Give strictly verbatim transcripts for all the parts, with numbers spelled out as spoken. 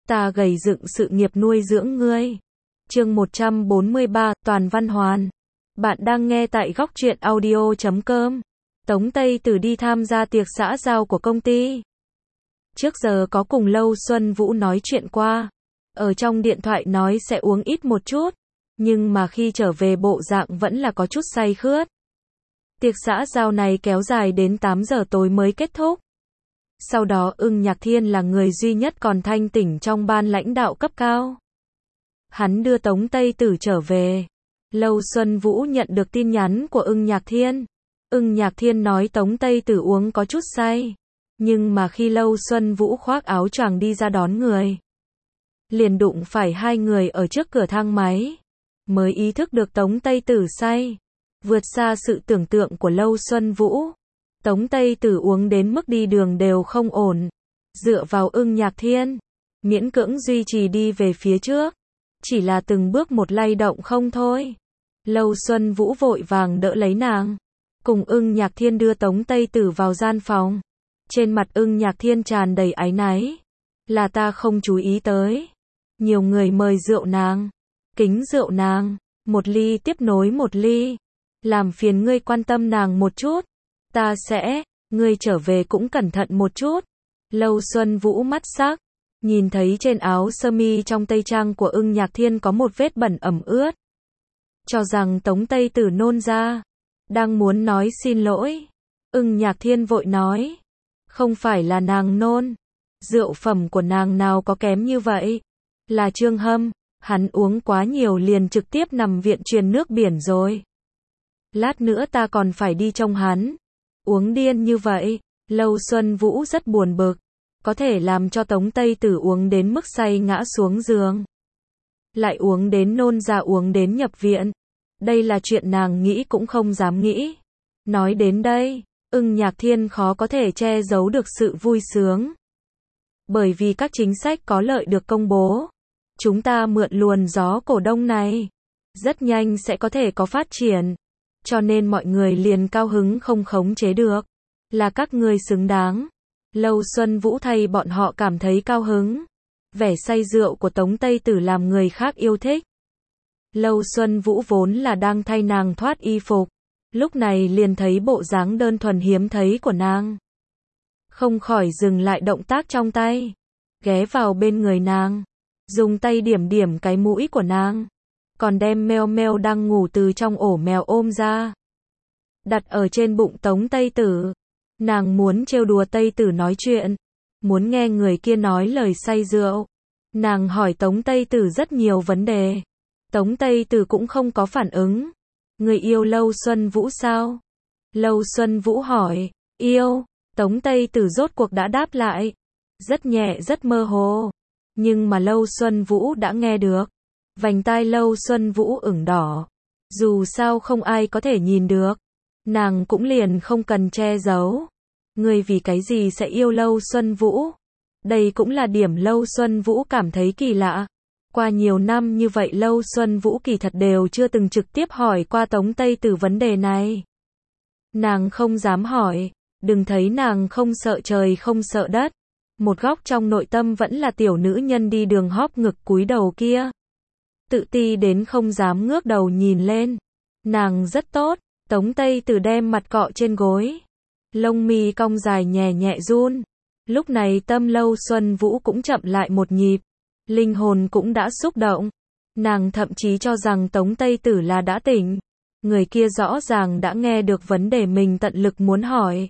ta gầy dựng sự nghiệp nuôi dưỡng ngươi. Chương một trăm bốn mươi ba, Toàn Văn Hoàn. Bạn đang nghe tại góc truyện audio chấm com. Tống Tây Tử đi tham gia tiệc xã giao của công ty. Trước giờ có cùng Lâu Xuân Vũ nói chuyện qua. Ở trong điện thoại nói sẽ uống ít một chút. Nhưng mà khi trở về bộ dạng vẫn là có chút say khướt. Tiệc xã giao này kéo dài đến tám giờ tối mới kết thúc. Sau đó Ưng Nhạc Thiên là người duy nhất còn thanh tỉnh trong ban lãnh đạo cấp cao. Hắn đưa Tống Tây Tử trở về. Lâu Xuân Vũ nhận được tin nhắn của Ưng Nhạc Thiên. Ưng Nhạc Thiên nói Tống Tây Tử uống có chút say. Nhưng mà khi Lâu Xuân Vũ khoác áo choàng đi ra đón người, liền đụng phải hai người ở trước cửa thang máy. Mới ý thức được Tống Tây Tử say. Vượt xa sự tưởng tượng của Lâu Xuân Vũ. Tống Tây Tử uống đến mức đi đường đều không ổn. Dựa vào Ưng Nhạc Thiên, miễn cưỡng duy trì đi về phía trước. Chỉ là từng bước một lay động không thôi. Lâu Xuân Vũ vội vàng đỡ lấy nàng. Cùng Ưng Nhạc Thiên đưa Tống Tây Tử vào gian phòng. Trên mặt Ưng Nhạc Thiên tràn đầy áy náy. Là ta không chú ý tới. Nhiều người mời rượu nàng. Kính rượu nàng. Một ly tiếp nối một ly. Làm phiền ngươi quan tâm nàng một chút. Ta sẽ, ngươi trở về cũng cẩn thận một chút. Lâu Xuân Vũ mắt sắc. Nhìn thấy trên áo sơ mi trong tây trang của Ưng Nhạc Thiên có một vết bẩn ẩm ướt. Cho rằng Tống Tây Tử nôn ra. Đang muốn nói xin lỗi. Ưng Nhạc Thiên vội nói. Không phải là nàng nôn. Rượu phẩm của nàng nào có kém như vậy. Là Trương Hâm. Hắn uống quá nhiều liền trực tiếp nằm viện truyền nước biển rồi. Lát nữa ta còn phải đi trông hắn. Uống điên như vậy. Lâu Xuân Vũ rất buồn bực. Có thể làm cho Tống Tây Tử uống đến mức say ngã xuống giường. Lại uống đến nôn ra uống đến nhập viện. Đây là chuyện nàng nghĩ cũng không dám nghĩ. Nói đến đây, Ưng Nhạc Thiên khó có thể che giấu được sự vui sướng. Bởi vì các chính sách có lợi được công bố. Chúng ta mượn luồng gió cổ đông này. Rất nhanh sẽ có thể có phát triển. Cho nên mọi người liền cao hứng không khống chế được. Là các người xứng đáng. Lâu Xuân Vũ thay bọn họ cảm thấy cao hứng. Vẻ say rượu của Tống Tây Tử làm người khác yêu thích. Lâu Xuân Vũ vốn là đang thay nàng thoát y phục. Lúc này liền thấy bộ dáng đơn thuần hiếm thấy của nàng. Không khỏi dừng lại động tác trong tay. Ghé vào bên người nàng. Dùng tay điểm điểm cái mũi của nàng. Còn đem meo meo đang ngủ từ trong ổ mèo ôm ra. Đặt ở trên bụng Tống Tây Tử. Nàng muốn trêu đùa Tây Tử nói chuyện. Muốn nghe người kia nói lời say rượu. Nàng hỏi Tống Tây Tử rất nhiều vấn đề. Tống Tây Tử cũng không có phản ứng. Người yêu Lâu Xuân Vũ sao? Lâu Xuân Vũ hỏi. Yêu. Tống Tây Tử rốt cuộc đã đáp lại. Rất nhẹ rất mơ hồ. Nhưng mà Lâu Xuân Vũ đã nghe được. Vành tai Lâu Xuân Vũ ửng đỏ. Dù sao không ai có thể nhìn được. Nàng cũng liền không cần che giấu. Người vì cái gì sẽ yêu Lâu Xuân Vũ? Đây cũng là điểm Lâu Xuân Vũ cảm thấy kỳ lạ. Qua nhiều năm như vậy Lâu Xuân Vũ kỳ thật đều chưa từng trực tiếp hỏi qua Tống Tây Tử vấn đề này. Nàng không dám hỏi. Đừng thấy nàng không sợ trời không sợ đất. Một góc trong nội tâm vẫn là tiểu nữ nhân đi đường hóp ngực cúi đầu kia. Tự ti đến không dám ngước đầu nhìn lên. Nàng rất tốt. Tống Tây Tử đem mặt cọ trên gối. Lông mi cong dài nhẹ nhẹ run. Lúc này tâm Lâu Xuân Vũ cũng chậm lại một nhịp. Linh hồn cũng đã xúc động. Nàng thậm chí cho rằng Tống Tây Tử là đã tỉnh. Người kia rõ ràng đã nghe được vấn đề mình tận lực muốn hỏi.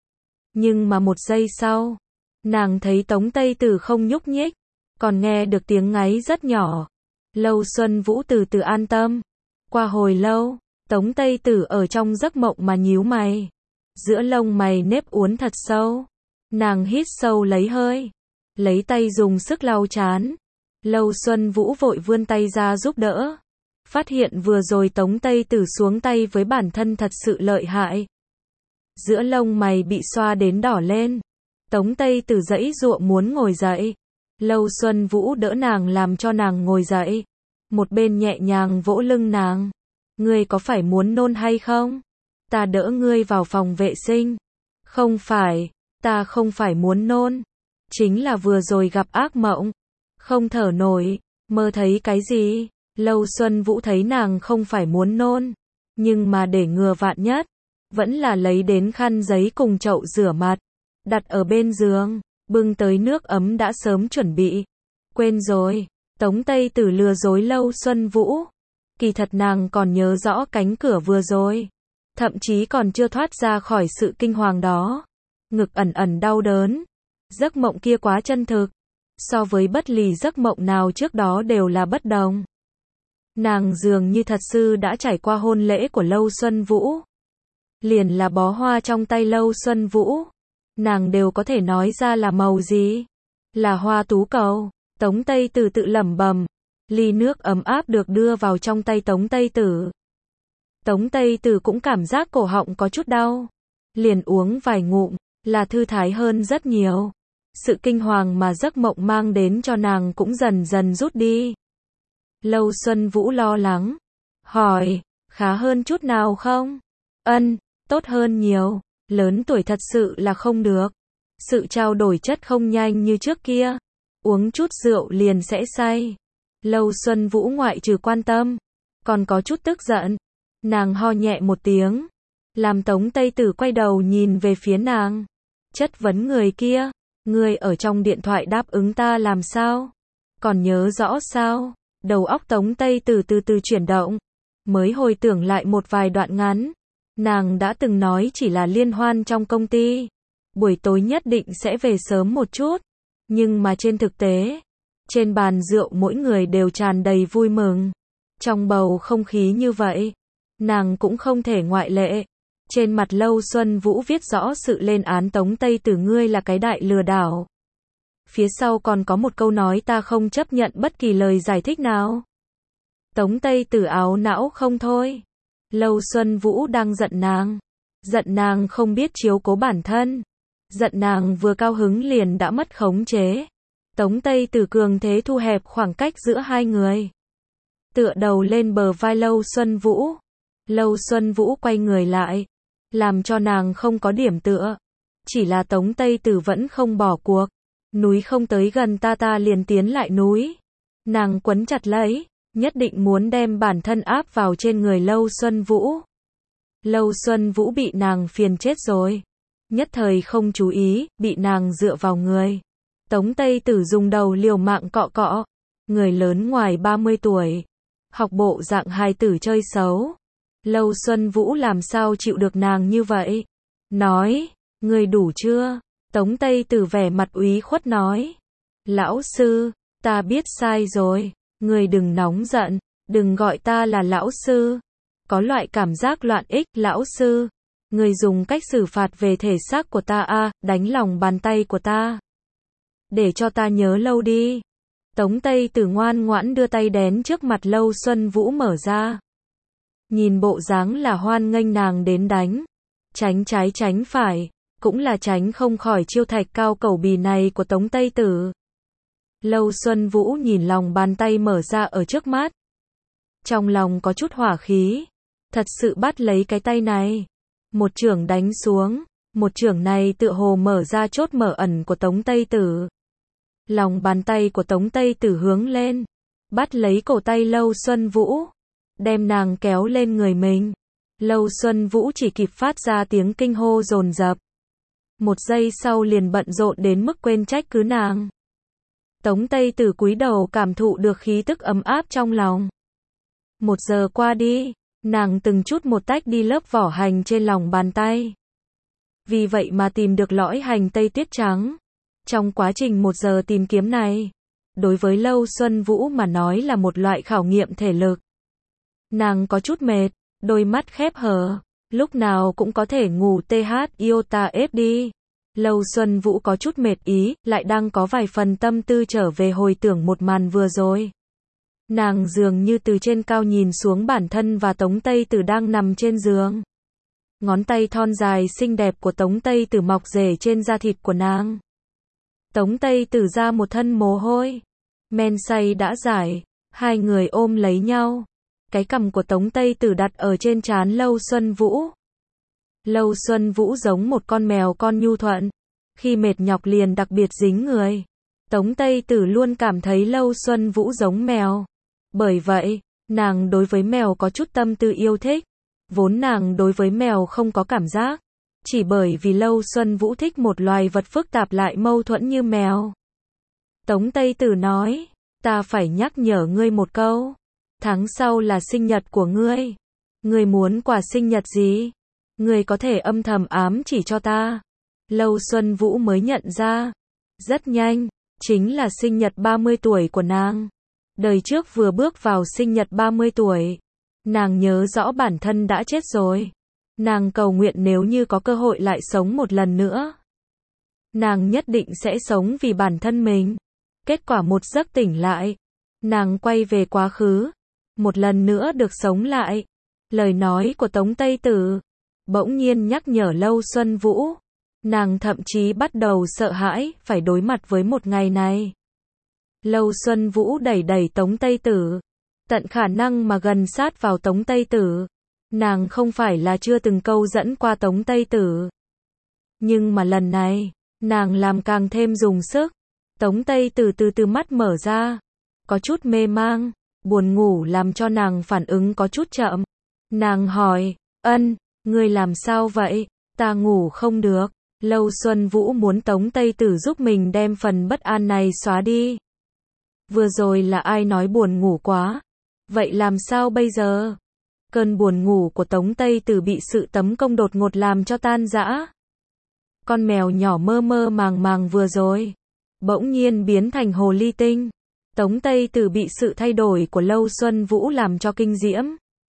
Nhưng mà một giây sau, nàng thấy Tống Tây Tử không nhúc nhích. Còn nghe được tiếng ngáy rất nhỏ. Lâu Xuân Vũ từ từ an tâm. Qua hồi lâu, Tống Tây Tử ở trong giấc mộng mà nhíu mày. Giữa lông mày nếp uốn thật sâu. Nàng hít sâu lấy hơi. Lấy tay dùng sức lau trán. Lâu Xuân Vũ vội vươn tay ra giúp đỡ. Phát hiện vừa rồi Tống Tây Tử xuống tay với bản thân thật sự lợi hại. Giữa lông mày bị xoa đến đỏ lên. Tống Tây Tử giãy giụa muốn ngồi dậy. Lâu Xuân Vũ đỡ nàng làm cho nàng ngồi dậy. Một bên nhẹ nhàng vỗ lưng nàng. Ngươi có phải muốn nôn hay không? Ta đỡ ngươi vào phòng vệ sinh. Không phải, ta không phải muốn nôn. Chính là vừa rồi gặp ác mộng. không thở nổi, mơ thấy cái gì? Lâu Xuân Vũ thấy nàng không phải muốn nôn, nhưng mà để ngừa vạn nhất, vẫn là lấy đến khăn giấy cùng chậu rửa mặt, đặt ở bên giường, bưng tới nước ấm đã sớm chuẩn bị. Quên rồi, Tống Tây Tử lừa dối Lâu Xuân Vũ. Kỳ thật nàng còn nhớ rõ cánh cửa vừa rồi, thậm chí còn chưa thoát ra khỏi sự kinh hoàng đó. Ngực ẩn ẩn đau đớn, giấc mộng kia quá chân thực, so với bất lì giấc mộng nào trước đó đều là bất đồng. Nàng dường như thật sự đã trải qua hôn lễ của Lâu Xuân Vũ. Liền là bó hoa trong tay Lâu Xuân Vũ, nàng đều có thể nói ra là màu gì. Là hoa tú cầu. Tống Tây Tử tự lẩm bẩm. Ly nước ấm áp được đưa vào trong tay Tống Tây Tử. Tống Tây Tử cũng cảm giác cổ họng có chút đau. Liền uống vài ngụm, là thư thái hơn rất nhiều. Sự kinh hoàng mà giấc mộng mang đến cho nàng cũng dần dần rút đi. Lâu Xuân Vũ lo lắng, hỏi, khá hơn chút nào không? Ân, tốt hơn nhiều, lớn tuổi thật sự là không được. Sự trao đổi chất không nhanh như trước kia, uống chút rượu liền sẽ say. Lâu Xuân Vũ ngoại trừ quan tâm, còn có chút tức giận. Nàng ho nhẹ một tiếng, làm Tống Tây Tử quay đầu nhìn về phía nàng. Chất vấn người kia, người ở trong điện thoại đáp ứng ta làm sao? Còn nhớ rõ sao? Đầu óc Tống Tây Tử từ từ chuyển động, mới hồi tưởng lại một vài đoạn ngắn. Nàng đã từng nói chỉ là liên hoan trong công ty, buổi tối nhất định sẽ về sớm một chút. Nhưng mà trên thực tế, trên bàn rượu mỗi người đều tràn đầy vui mừng. Trong bầu không khí như vậy, nàng cũng không thể ngoại lệ. Trên mặt Lâu Xuân Vũ viết rõ sự lên án Tống Tây Tử, ngươi là cái đại lừa đảo. Phía sau còn có một câu nói ta không chấp nhận bất kỳ lời giải thích nào. Tống Tây Tử áo não không thôi. Lâu Xuân Vũ đang giận nàng. Giận nàng không biết chiếu cố bản thân. Giận nàng vừa cao hứng liền đã mất khống chế. Tống Tây Tử cường thế thu hẹp khoảng cách giữa hai người. Tựa đầu lên bờ vai Lâu Xuân Vũ. Lâu Xuân Vũ quay người lại, làm cho nàng không có điểm tựa. Chỉ là Tống Tây Tử vẫn không bỏ cuộc. Núi không tới gần ta ta liền tiến lại núi. Nàng quấn chặt lấy, nhất định muốn đem bản thân áp vào trên người Lâu Xuân Vũ. Lâu Xuân Vũ bị nàng phiền chết rồi. Nhất thời không chú ý, bị nàng dựa vào người. Tống Tây Tử dùng đầu liều mạng cọ cọ. Người lớn ngoài ba mươi tuổi. Học bộ dạng hài tử chơi xấu. Lâu Xuân Vũ làm sao chịu được nàng như vậy? Nói, người đủ chưa? Tống Tây Tử vẻ mặt úy khuất nói. Lão sư, ta biết sai rồi. Người đừng nóng giận, đừng gọi ta là lão sư. Có loại cảm giác loạn ích, lão sư. Người dùng cách xử phạt về thể xác của ta a, à, đánh lòng bàn tay của ta. Để cho ta nhớ lâu đi. Tống Tây Tử ngoan ngoãn đưa tay đén trước mặt Lâu Xuân Vũ mở ra. Nhìn bộ dáng là hoan nghênh nàng đến đánh. Tránh trái tránh phải, cũng là tránh không khỏi chiêu thạch cao cẩu bì này của Tống Tây Tử. Lâu Xuân Vũ nhìn lòng bàn tay mở ra ở trước mắt. Trong lòng có chút hỏa khí. Thật sự bắt lấy cái tay này. Một chưởng đánh xuống. Một chưởng này tựa hồ mở ra chốt mở ẩn của Tống Tây Tử. Lòng bàn tay của Tống Tây Tử hướng lên. Bắt lấy cổ tay Lâu Xuân Vũ. Đem nàng kéo lên người mình. Lâu Xuân Vũ chỉ kịp phát ra tiếng kinh hô dồn dập. Một giây sau liền bận rộn đến mức quên trách cứ nàng. Tống Tây Tử cúi đầu cảm thụ được khí tức ấm áp trong lòng. Một giờ qua đi, nàng từng chút một tách đi lớp vỏ hành trên lòng bàn tay. Vì vậy mà tìm được lõi hành tây tuyết trắng. Trong quá trình một giờ tìm kiếm này, đối với Lâu Xuân Vũ mà nói là một loại khảo nghiệm thể lực. Nàng có chút mệt, đôi mắt khép hờ, lúc nào cũng có thể ngủ th iota ép đi. Lâu Xuân Vũ có chút mệt ý, lại đang có vài phần tâm tư trở về hồi tưởng một màn vừa rồi. Nàng dường như từ trên cao nhìn xuống bản thân và Tống Tây Tử đang nằm trên giường. Ngón tay thon dài xinh đẹp của Tống Tây Tử mọc rể trên da thịt của nàng. Tống Tây Tử ra một thân mồ hôi. Men say đã giải, hai người ôm lấy nhau. Cái cằm của Tống Tây Tử đặt ở trên trán Lâu Xuân Vũ. Lâu Xuân Vũ giống một con mèo con nhu thuận. Khi mệt nhọc liền đặc biệt dính người. Tống Tây Tử luôn cảm thấy Lâu Xuân Vũ giống mèo. Bởi vậy, nàng đối với mèo có chút tâm tư yêu thích. Vốn nàng đối với mèo không có cảm giác. Chỉ bởi vì Lâu Xuân Vũ thích một loài vật phức tạp lại mâu thuẫn như mèo. Tống Tây Tử nói, ta phải nhắc nhở ngươi một câu. Tháng sau là sinh nhật của ngươi. Ngươi muốn quà sinh nhật gì? Ngươi có thể âm thầm ám chỉ cho ta. Lâu Xuân Vũ mới nhận ra. Rất nhanh, chính là sinh nhật ba mươi tuổi của nàng. Đời trước vừa bước vào sinh nhật ba mươi tuổi. Nàng nhớ rõ bản thân đã chết rồi. Nàng cầu nguyện nếu như có cơ hội lại sống một lần nữa. Nàng nhất định sẽ sống vì bản thân mình. Kết quả một giấc tỉnh lại. Nàng quay về quá khứ. Một lần nữa được sống lại. Lời nói của Tống Tây Tử bỗng nhiên nhắc nhở Lâu Xuân Vũ. Nàng thậm chí bắt đầu sợ hãi phải đối mặt với một ngày này. Lâu Xuân Vũ đẩy đẩy Tống Tây Tử. Tận khả năng mà gần sát vào Tống Tây Tử. Nàng không phải là chưa từng câu dẫn qua Tống Tây Tử. Nhưng mà lần này, nàng làm càng thêm dùng sức. Tống Tây Tử từ từ mắt mở ra. Có chút mê mang, buồn ngủ làm cho nàng phản ứng có chút chậm. Nàng hỏi, ân, ngươi làm sao vậy? Ta ngủ không được. Lâu Xuân Vũ muốn Tống Tây Tử giúp mình đem phần bất an này xóa đi. Vừa rồi là ai nói buồn ngủ quá? Vậy làm sao bây giờ? Cơn buồn ngủ của Tống Tây Tử bị sự tấn công đột ngột làm cho tan rã. Con mèo nhỏ mơ mơ màng màng vừa rồi, bỗng nhiên biến thành hồ ly tinh. Tống Tây Tử bị sự thay đổi của Lâu Xuân Vũ làm cho kinh diễm.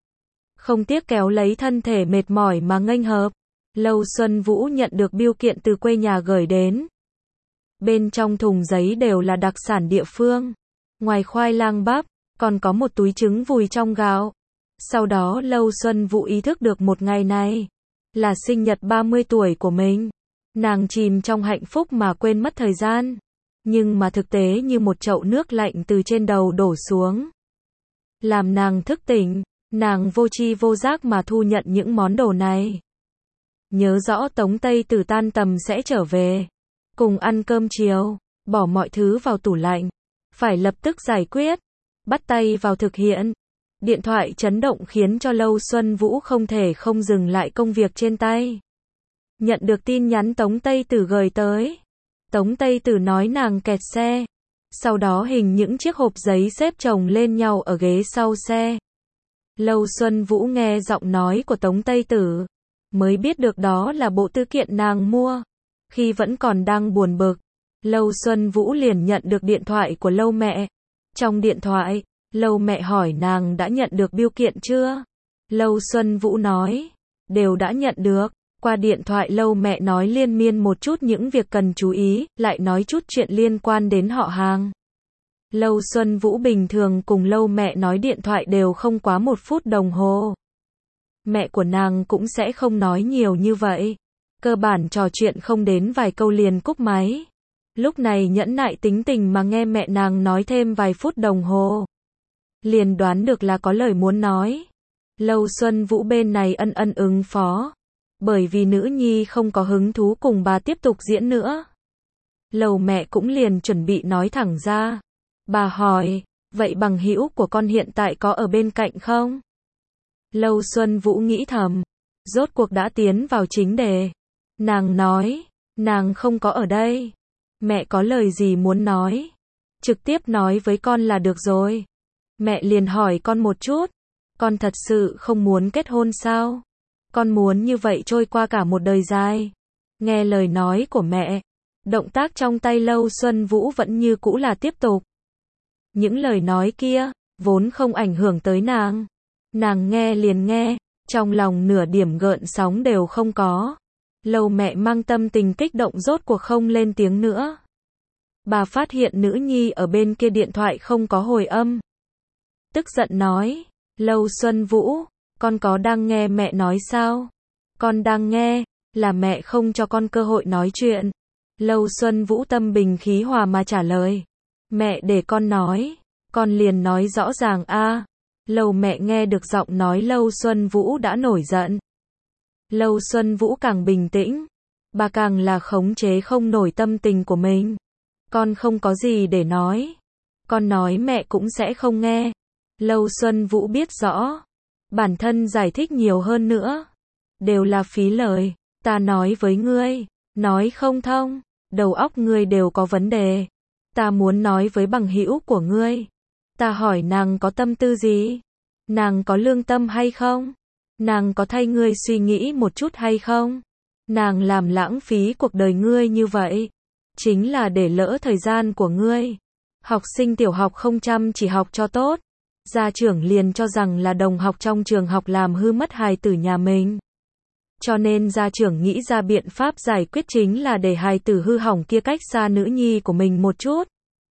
Không tiếc kéo lấy thân thể mệt mỏi mà nghênh hợp. Lâu Xuân Vũ nhận được bưu kiện từ quê nhà gửi đến. Bên trong thùng giấy đều là đặc sản địa phương. Ngoài khoai lang bắp, còn có một túi trứng vùi trong gạo. Sau đó Lâu Xuân Vũ ý thức được một ngày này là sinh nhật ba mươi tuổi của mình. Nàng chìm trong hạnh phúc mà quên mất thời gian. Nhưng mà thực tế như một chậu nước lạnh từ trên đầu đổ xuống. Làm nàng thức tỉnh, nàng vô tri vô giác mà thu nhận những món đồ này. Nhớ rõ Tống Tây Tử tan tầm sẽ trở về. Cùng ăn cơm chiều, bỏ mọi thứ vào tủ lạnh. Phải lập tức giải quyết. Bắt tay vào thực hiện. Điện thoại chấn động khiến cho Lâu Xuân Vũ không thể không dừng lại công việc trên tay. Nhận được tin nhắn Tống Tây Tử gửi tới. Tống Tây Tử nói nàng kẹt xe. Sau đó hình những chiếc hộp giấy xếp chồng lên nhau ở ghế sau xe. Lâu Xuân Vũ nghe giọng nói của Tống Tây Tử. Mới biết được đó là bộ thư kiện nàng mua. Khi vẫn còn đang buồn bực, Lâu Xuân Vũ liền nhận được điện thoại của Lâu mẹ. Trong điện thoại, Lâu mẹ hỏi nàng đã nhận được bưu kiện chưa? Lâu Xuân Vũ nói, đều đã nhận được. Qua điện thoại Lâu mẹ nói liên miên một chút những việc cần chú ý, lại nói chút chuyện liên quan đến họ hàng. Lâu Xuân Vũ bình thường cùng Lâu mẹ nói điện thoại đều không quá một phút đồng hồ. Mẹ của nàng cũng sẽ không nói nhiều như vậy. Cơ bản trò chuyện không đến vài câu liền cúp máy. Lúc này nhẫn nại tính tình mà nghe mẹ nàng nói thêm vài phút đồng hồ. Liền đoán được là có lời muốn nói. Lâu Xuân Vũ bên này ân ân ứng phó. Bởi vì nữ nhi không có hứng thú cùng bà tiếp tục diễn nữa. Lầu mẹ cũng liền chuẩn bị nói thẳng ra. Bà hỏi, vậy bằng hữu của con hiện tại có ở bên cạnh không? Lâu Xuân Vũ nghĩ thầm. Rốt cuộc đã tiến vào chính đề. Nàng nói, nàng không có ở đây. Mẹ có lời gì muốn nói? Trực tiếp nói với con là được rồi. Mẹ liền hỏi con một chút. Con thật sự không muốn kết hôn sao? Con muốn như vậy trôi qua cả một đời dài. Nghe lời nói của mẹ. Động tác trong tay Lâu Xuân Vũ vẫn như cũ là tiếp tục. Những lời nói kia, vốn không ảnh hưởng tới nàng. Nàng nghe liền nghe, trong lòng nửa điểm gợn sóng đều không có. Lâu mẹ mang tâm tình kích động rốt cuộc không lên tiếng nữa. Bà phát hiện nữ nhi ở bên kia điện thoại không có hồi âm. Tức giận nói, Lâu Xuân Vũ, con có đang nghe mẹ nói sao? Con đang nghe, là mẹ không cho con cơ hội nói chuyện. Lâu Xuân Vũ tâm bình khí hòa mà trả lời. Mẹ để con nói, con liền nói rõ ràng a. À. Lâu mẹ nghe được giọng nói Lâu Xuân Vũ đã nổi giận. Lâu Xuân Vũ càng bình tĩnh, bà càng là khống chế không nổi tâm tình của mình. Con không có gì để nói. Con nói mẹ cũng sẽ không nghe. Lâu Xuân Vũ biết rõ. Bản thân giải thích nhiều hơn nữa. Đều là phí lời. Ta nói với ngươi. Nói không thông. Đầu óc ngươi đều có vấn đề. Ta muốn nói với bằng hữu của ngươi. Ta hỏi nàng có tâm tư gì? Nàng có lương tâm hay không? Nàng có thay ngươi suy nghĩ một chút hay không? Nàng làm lãng phí cuộc đời ngươi như vậy. Chính là để lỡ thời gian của ngươi. Học sinh tiểu học không chăm chỉ học cho tốt. Gia trưởng liền cho rằng là đồng học trong trường học làm hư mất hài tử nhà mình. Cho nên gia trưởng nghĩ ra biện pháp giải quyết chính là để hài tử hư hỏng kia cách xa nữ nhi của mình một chút.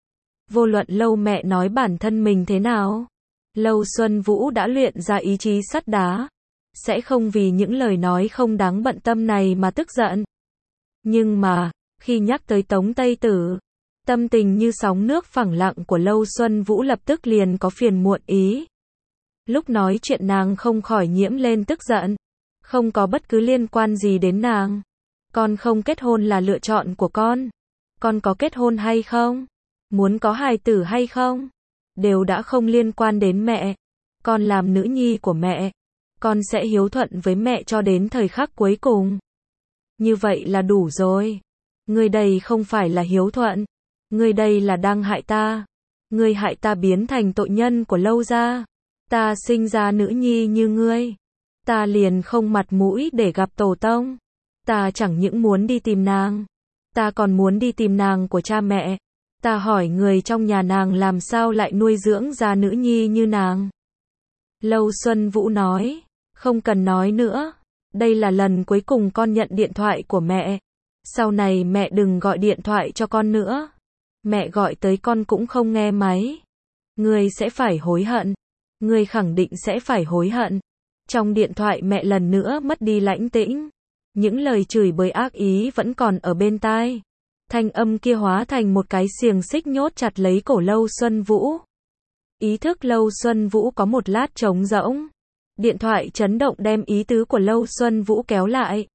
Vô luận Lâu mẹ nói bản thân mình thế nào, Lâu Xuân Vũ đã luyện ra ý chí sắt đá, sẽ không vì những lời nói không đáng bận tâm này mà tức giận. Nhưng mà, khi nhắc tới Tống Tây Tử, tâm tình như sóng nước phẳng lặng của Lâu Xuân Vũ lập tức liền có phiền muộn ý. Lúc nói chuyện nàng không khỏi nhiễm lên tức giận. Không có bất cứ liên quan gì đến nàng. Con không kết hôn là lựa chọn của con. Con có kết hôn hay không? Muốn có hài tử hay không? Đều đã không liên quan đến mẹ. Con làm nữ nhi của mẹ. Con sẽ hiếu thuận với mẹ cho đến thời khắc cuối cùng. Như vậy là đủ rồi. Ngươi đây không phải là hiếu thuận. Ngươi đây là đang hại ta. Ngươi hại ta biến thành tội nhân của Lâu gia. Ta sinh ra nữ nhi như ngươi. Ta liền không mặt mũi để gặp tổ tông. Ta chẳng những muốn đi tìm nàng. Ta còn muốn đi tìm nàng của cha mẹ. Ta hỏi người trong nhà nàng làm sao lại nuôi dưỡng ra nữ nhi như nàng. Lâu Xuân Vũ nói. Không cần nói nữa. Đây là lần cuối cùng con nhận điện thoại của mẹ. Sau này mẹ đừng gọi điện thoại cho con nữa. Mẹ gọi tới con cũng không nghe máy. Ngươi sẽ phải hối hận. Ngươi khẳng định sẽ phải hối hận. Trong điện thoại mẹ lần nữa mất đi lãnh tĩnh. Những lời chửi bới ác ý vẫn còn ở bên tai. Thanh âm kia hóa thành một cái xiềng xích nhốt chặt lấy cổ Lâu Xuân Vũ. Ý thức Lâu Xuân Vũ có một lát trống rỗng. Điện thoại chấn động đem ý tứ của Lâu Xuân Vũ kéo lại.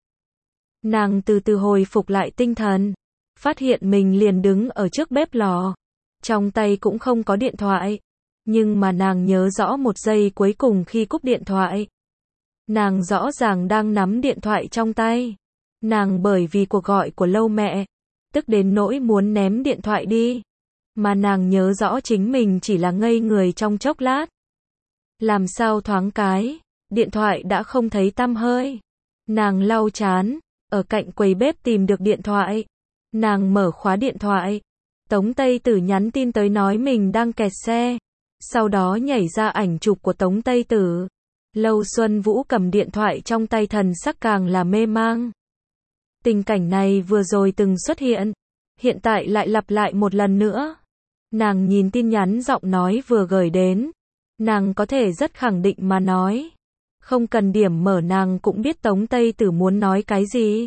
Nàng từ từ hồi phục lại tinh thần. Phát hiện mình liền đứng ở trước bếp lò. Trong tay cũng không có điện thoại. Nhưng mà nàng nhớ rõ một giây cuối cùng khi cúp điện thoại. Nàng rõ ràng đang nắm điện thoại trong tay. Nàng bởi vì cuộc gọi của Lâu mẹ, tức đến nỗi muốn ném điện thoại đi. Mà nàng nhớ rõ chính mình chỉ là ngây người trong chốc lát. Làm sao thoáng cái, điện thoại đã không thấy tăm hơi. Nàng lau chán, ở cạnh quầy bếp tìm được điện thoại. Nàng mở khóa điện thoại. Tống Tây Tử nhắn tin tới nói mình đang kẹt xe. Sau đó nhảy ra ảnh chụp của Tống Tây Tử. Lâu Xuân Vũ cầm điện thoại trong tay thần sắc càng là mê mang. Tình cảnh này vừa rồi từng xuất hiện. Hiện tại lại lặp lại một lần nữa. Nàng nhìn tin nhắn giọng nói vừa gửi đến. Nàng có thể rất khẳng định mà nói. Không cần điểm mở nàng cũng biết Tống Tây Tử muốn nói cái gì.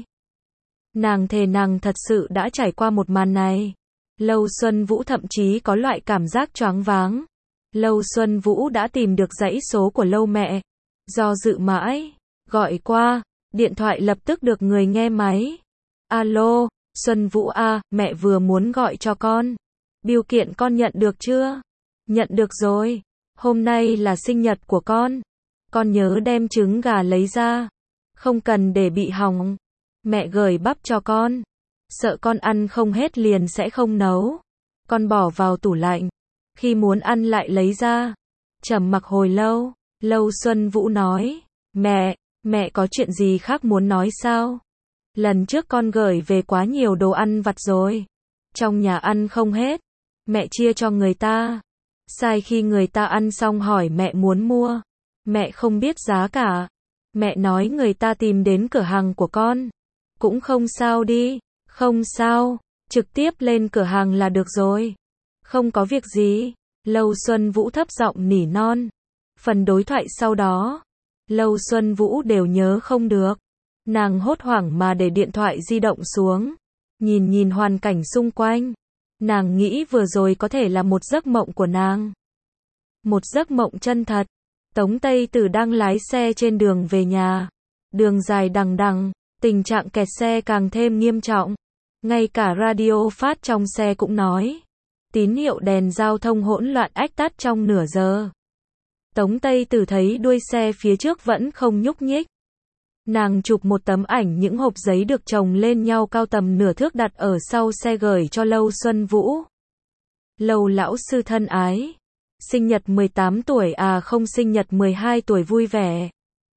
Nàng thề nàng thật sự đã trải qua một màn này. Lâu Xuân Vũ thậm chí có loại cảm giác choáng váng. Lâu Xuân Vũ đã tìm được dãy số của Lâu mẹ. Do dự mãi, gọi qua, điện thoại lập tức được người nghe máy. Alo, Xuân Vũ à, mẹ vừa muốn gọi cho con. Bưu kiện con nhận được chưa? Nhận được rồi. Hôm nay là sinh nhật của con. Con nhớ đem trứng gà lấy ra. Không cần để bị hỏng. Mẹ gửi bắp cho con. Sợ con ăn không hết liền sẽ không nấu. Con bỏ vào tủ lạnh. Khi muốn ăn lại lấy ra. Trầm mặc hồi lâu. Lâu Xuân Vũ nói. Mẹ, mẹ có chuyện gì khác muốn nói sao? Lần trước con gửi về quá nhiều đồ ăn vặt rồi. Trong nhà ăn không hết. Mẹ chia cho người ta. Sai khi người ta ăn xong hỏi mẹ muốn mua. Mẹ không biết giá cả. Mẹ nói người ta tìm đến cửa hàng của con. Cũng không sao đi. Không sao. Trực tiếp lên cửa hàng là được rồi. Không có việc gì. Lâu Xuân Vũ thấp giọng nỉ non. Phần đối thoại sau đó. Lâu Xuân Vũ đều nhớ không được. Nàng hốt hoảng mà để điện thoại di động xuống. Nhìn nhìn hoàn cảnh xung quanh. Nàng nghĩ vừa rồi có thể là một giấc mộng của nàng. Một giấc mộng chân thật. Tống Tây Tử đang lái xe trên đường về nhà. Đường dài đằng đằng, tình trạng kẹt xe càng thêm nghiêm trọng. Ngay cả radio phát trong xe cũng nói. Tín hiệu đèn giao thông hỗn loạn ách tắt trong nửa giờ. Tống Tây Tử thấy đuôi xe phía trước vẫn không nhúc nhích. Nàng chụp một tấm ảnh những hộp giấy được chồng lên nhau cao tầm nửa thước đặt ở sau xe gửi cho Lâu Xuân Vũ. Lâu lão sư thân ái. Sinh nhật mười tám tuổi à không sinh nhật mười hai tuổi vui vẻ.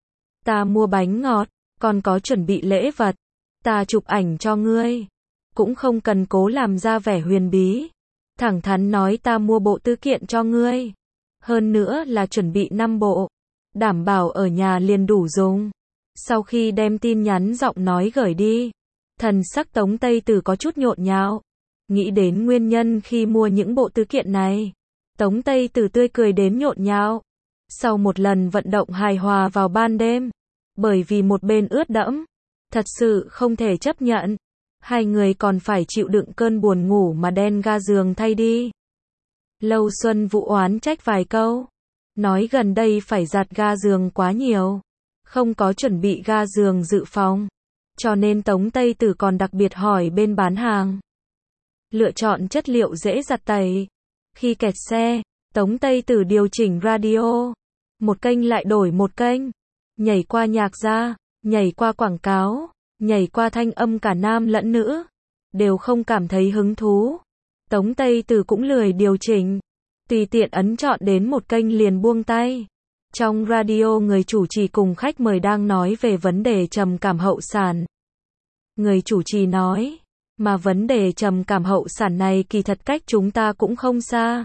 Ta mua bánh ngọt, còn có chuẩn bị lễ vật. Ta chụp ảnh cho ngươi. Cũng không cần cố làm ra vẻ huyền bí. Thẳng thắn nói ta mua bộ tứ kiện cho ngươi. Hơn nữa là chuẩn bị năm bộ. Đảm bảo ở nhà liền đủ dùng. Sau khi đem tin nhắn giọng nói gửi đi, thần sắc Tống Tây Tử có chút nhộn nhạo. Nghĩ đến nguyên nhân khi mua những bộ tứ kiện này, Tống Tây Tử tươi cười đến nhộn nhạo. Sau một lần vận động hài hòa vào ban đêm, bởi vì một bên ướt đẫm, thật sự không thể chấp nhận. Hai người còn phải chịu đựng cơn buồn ngủ mà đen ga giường thay đi. Lâu Xuân Vũ oán trách vài câu, nói gần đây phải giặt ga giường quá nhiều, không có chuẩn bị ga giường dự phòng, cho nên Tống Tây Tử còn đặc biệt hỏi bên bán hàng. Lựa chọn chất liệu dễ giặt tẩy. Khi kẹt xe, Tống Tây Tử điều chỉnh radio, một kênh lại đổi một kênh, nhảy qua nhạc ra, nhảy qua quảng cáo, nhảy qua thanh âm cả nam lẫn nữ, đều không cảm thấy hứng thú. Tống Tây Tử cũng lười điều chỉnh, tùy tiện ấn chọn đến một kênh liền buông tay. Trong radio người chủ trì cùng khách mời đang nói về vấn đề trầm cảm hậu sản. Người chủ trì nói, mà vấn đề trầm cảm hậu sản này kỳ thật cách chúng ta cũng không xa.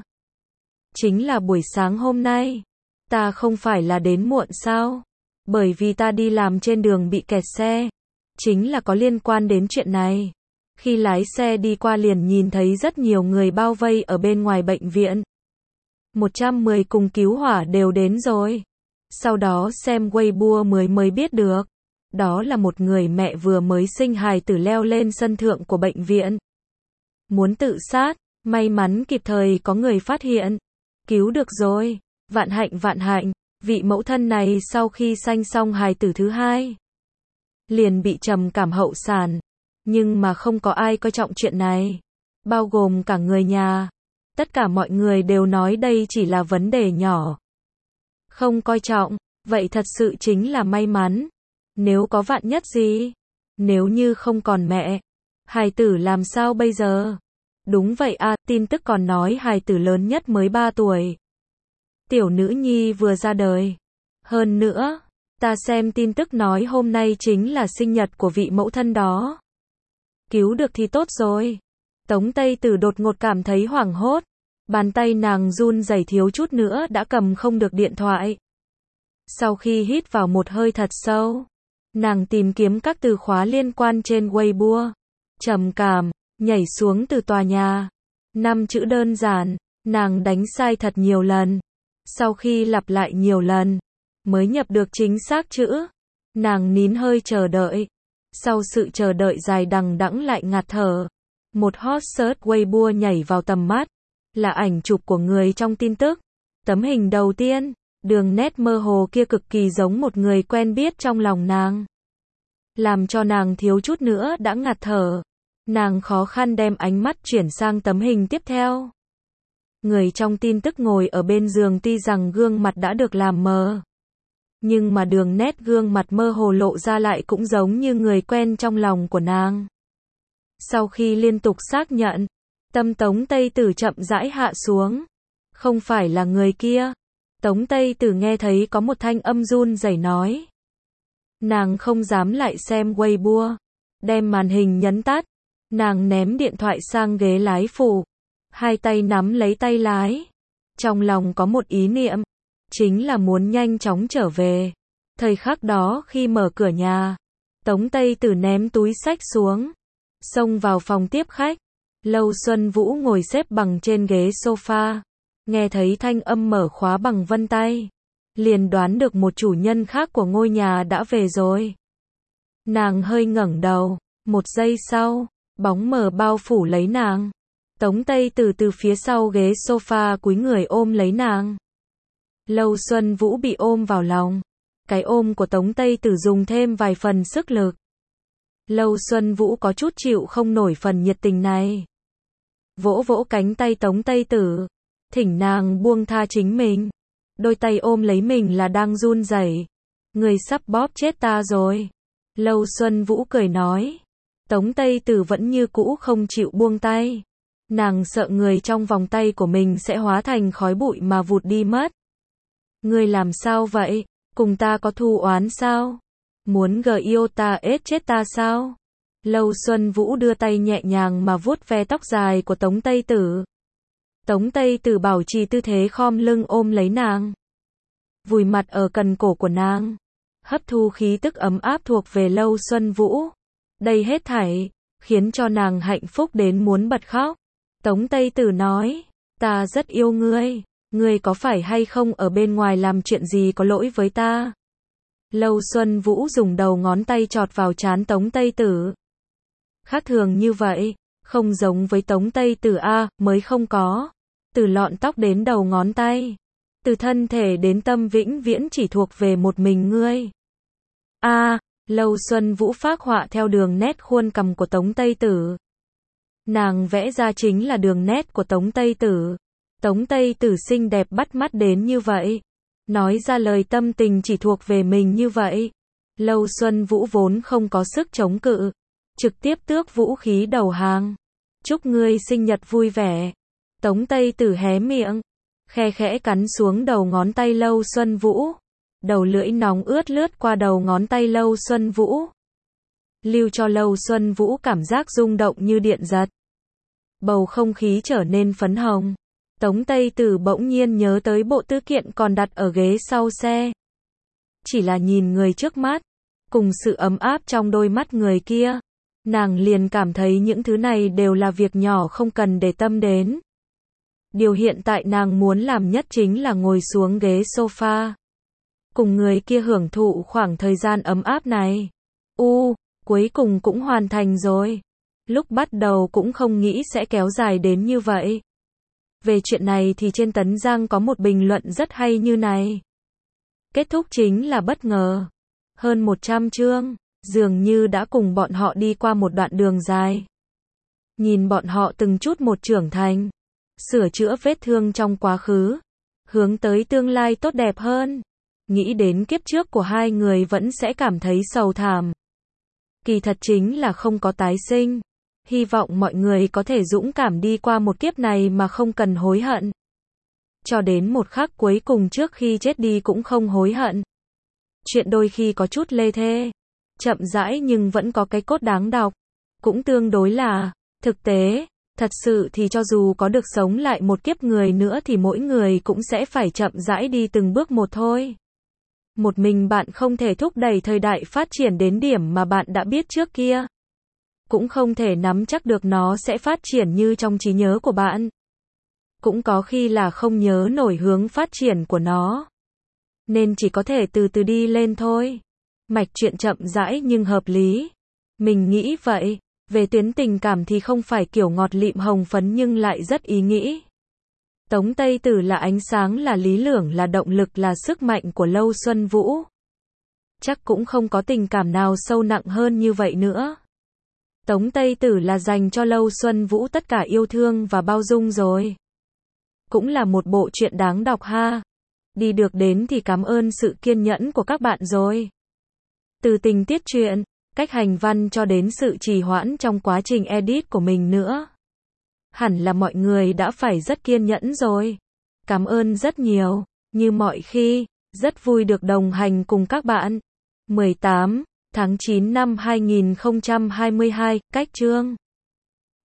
Chính là buổi sáng hôm nay, ta không phải là đến muộn sao? Bởi vì ta đi làm trên đường bị kẹt xe. Chính là có liên quan đến chuyện này. Khi lái xe đi qua liền nhìn thấy rất nhiều người bao vây ở bên ngoài bệnh viện. một trăm mười cùng cứu hỏa đều đến rồi. Sau đó xem Weibo mới mới biết được. Đó là một người mẹ vừa mới sinh hài tử leo lên sân thượng của bệnh viện. Muốn tự sát, may mắn kịp thời có người phát hiện. Cứu được rồi, vạn hạnh vạn hạnh, vị mẫu thân này sau khi sanh xong hài tử thứ hai, liền bị trầm cảm hậu sản. Nhưng mà không có ai coi trọng chuyện này. Bao gồm cả người nhà. Tất cả mọi người đều nói đây chỉ là vấn đề nhỏ. Không coi trọng, vậy thật sự chính là may mắn. Nếu có vạn nhất gì? Nếu như không còn mẹ, hài tử làm sao bây giờ? Đúng vậy à, tin tức còn nói hài tử lớn nhất mới ba tuổi. Tiểu nữ nhi vừa ra đời. Hơn nữa, ta xem tin tức nói hôm nay chính là sinh nhật của vị mẫu thân đó. Cứu được thì tốt rồi. Tống Tây Tử đột ngột cảm thấy hoảng hốt. Bàn tay nàng run rẩy thiếu chút nữa đã cầm không được điện thoại. Sau khi hít vào một hơi thật sâu, nàng tìm kiếm các từ khóa liên quan trên Weibo. Trầm cảm, nhảy xuống từ tòa nhà. Năm chữ đơn giản, nàng đánh sai thật nhiều lần. Sau khi lặp lại nhiều lần, mới nhập được chính xác chữ. Nàng nín hơi chờ đợi. Sau sự chờ đợi dài đằng đẵng lại ngạt thở. Một hot search Weibo nhảy vào tầm mắt. Là ảnh chụp của người trong tin tức. Tấm hình đầu tiên, đường nét mơ hồ kia cực kỳ giống một người quen biết trong lòng nàng. Làm cho nàng thiếu chút nữa đã ngạt thở. Nàng khó khăn đem ánh mắt chuyển sang tấm hình tiếp theo. Người trong tin tức ngồi ở bên giường tuy rằng gương mặt đã được làm mờ. Nhưng mà đường nét gương mặt mơ hồ lộ ra lại cũng giống như người quen trong lòng của nàng. Sau khi liên tục xác nhận, tâm Tống Tây Tử chậm rãi hạ xuống. Không phải là người kia. Tống Tây Tử nghe thấy có một thanh âm run rẩy nói. Nàng không dám lại xem Weibo. Đem màn hình nhấn tắt. Nàng ném điện thoại sang ghế lái phụ. Hai tay nắm lấy tay lái. Trong lòng có một ý niệm. Chính là muốn nhanh chóng trở về. Thời khắc đó khi mở cửa nhà, Tống Tây Tử ném túi xách xuống. Xông vào phòng tiếp khách. Lâu Xuân Vũ ngồi xếp bằng trên ghế sofa. Nghe thấy thanh âm mở khóa bằng vân tay. Liền đoán được một chủ nhân khác của ngôi nhà đã về rồi. Nàng hơi ngẩng đầu. Một giây sau, bóng mờ bao phủ lấy nàng. Tống Tây Tử từ phía sau ghế sofa cúi người ôm lấy nàng. Lâu Xuân Vũ bị ôm vào lòng. Cái ôm của Tống Tây Tử dùng thêm vài phần sức lực. Lâu Xuân Vũ có chút chịu không nổi phần nhiệt tình này. Vỗ vỗ cánh tay Tống Tây Tử, thỉnh nàng buông tha chính mình. Đôi tay ôm lấy mình là đang run rẩy. Người sắp bóp chết ta rồi. Lâu Xuân Vũ cười nói. Tống Tây Tử vẫn như cũ không chịu buông tay. Nàng sợ người trong vòng tay của mình sẽ hóa thành khói bụi mà vụt đi mất. Ngươi làm sao vậy? Cùng ta có thù oán sao? Muốn gờ yêu ta ết chết ta sao? Lâu Xuân Vũ đưa tay nhẹ nhàng mà vuốt ve tóc dài của Tống Tây Tử. Tống Tây Tử bảo trì tư thế khom lưng ôm lấy nàng. Vùi mặt ở cần cổ của nàng. Hấp thu khí tức ấm áp thuộc về Lâu Xuân Vũ. Đây hết thảy, khiến cho nàng hạnh phúc đến muốn bật khóc. Tống Tây Tử nói, ta rất yêu ngươi. Ngươi có phải hay không ở bên ngoài làm chuyện gì có lỗi với ta? Lâu Xuân Vũ dùng đầu ngón tay chọt vào trán Tống Tây Tử. Khác thường như vậy, không giống với Tống Tây Tử a, mới không có. Từ lọn tóc đến đầu ngón tay, từ thân thể đến tâm vĩnh viễn chỉ thuộc về một mình ngươi. A, Lâu Xuân Vũ phác họa theo đường nét khuôn cằm của Tống Tây Tử. Nàng vẽ ra chính là đường nét của Tống Tây Tử. Tống Tây Tử xinh đẹp bắt mắt đến như vậy. Nói ra lời tâm tình chỉ thuộc về mình như vậy. Lâu Xuân Vũ vốn không có sức chống cự. Trực tiếp tước vũ khí đầu hàng. Chúc ngươi sinh nhật vui vẻ. Tống Tây Tử hé miệng. Khe khẽ cắn xuống đầu ngón tay Lâu Xuân Vũ. Đầu lưỡi nóng ướt lướt qua đầu ngón tay Lâu Xuân Vũ. Lưu cho Lâu Xuân Vũ cảm giác rung động như điện giật. Bầu không khí trở nên phấn hồng. Tống Tây Tử bỗng nhiên nhớ tới bộ tứ kiện còn đặt ở ghế sau xe. Chỉ là nhìn người trước mắt, cùng sự ấm áp trong đôi mắt người kia, nàng liền cảm thấy những thứ này đều là việc nhỏ không cần để tâm đến. Điều hiện tại nàng muốn làm nhất chính là ngồi xuống ghế sofa, cùng người kia hưởng thụ khoảng thời gian ấm áp này. U, cuối cùng cũng hoàn thành rồi. Lúc bắt đầu cũng không nghĩ sẽ kéo dài đến như vậy. Về chuyện này thì trên Tấn Giang có một bình luận rất hay như này. Kết thúc chính là bất ngờ. Hơn một trăm chương, dường như đã cùng bọn họ đi qua một đoạn đường dài. Nhìn bọn họ từng chút một trưởng thành, sửa chữa vết thương trong quá khứ, hướng tới tương lai tốt đẹp hơn. Nghĩ đến kiếp trước của hai người vẫn sẽ cảm thấy sầu thảm. Kỳ thật chính là không có tái sinh. Hy vọng mọi người có thể dũng cảm đi qua một kiếp này mà không cần hối hận. Cho đến một khắc cuối cùng trước khi chết đi cũng không hối hận. Chuyện đôi khi có chút lê thê, chậm rãi nhưng vẫn có cái cốt đáng đọc. Cũng tương đối là thực tế. Thật sự thì cho dù có được sống lại một kiếp người nữa thì mỗi người cũng sẽ phải chậm rãi đi từng bước một thôi. Một mình bạn không thể thúc đẩy thời đại phát triển đến điểm mà bạn đã biết trước kia. Cũng không thể nắm chắc được nó sẽ phát triển như trong trí nhớ của bạn. Cũng có khi là không nhớ nổi hướng phát triển của nó. Nên chỉ có thể từ từ đi lên thôi. Mạch chuyện chậm rãi nhưng hợp lý. Mình nghĩ vậy. Về tuyến tình cảm thì không phải kiểu ngọt lịm hồng phấn nhưng lại rất ý nghĩ. Tống Tây Tử là ánh sáng, là lý tưởng, là động lực, là sức mạnh của Lâu Xuân Vũ. Chắc cũng không có tình cảm nào sâu nặng hơn như vậy nữa. Tống Tây Tử là dành cho Lâu Xuân Vũ tất cả yêu thương và bao dung rồi. Cũng là một bộ truyện đáng đọc ha. Đi được đến thì cảm ơn sự kiên nhẫn của các bạn rồi. Từ tình tiết truyện, cách hành văn cho đến sự trì hoãn trong quá trình edit của mình nữa. Hẳn là mọi người đã phải rất kiên nhẫn rồi. Cảm ơn rất nhiều. Như mọi khi, rất vui được đồng hành cùng các bạn. mười tám tháng chín năm hai nghìn không trăm hai mươi hai, cách chương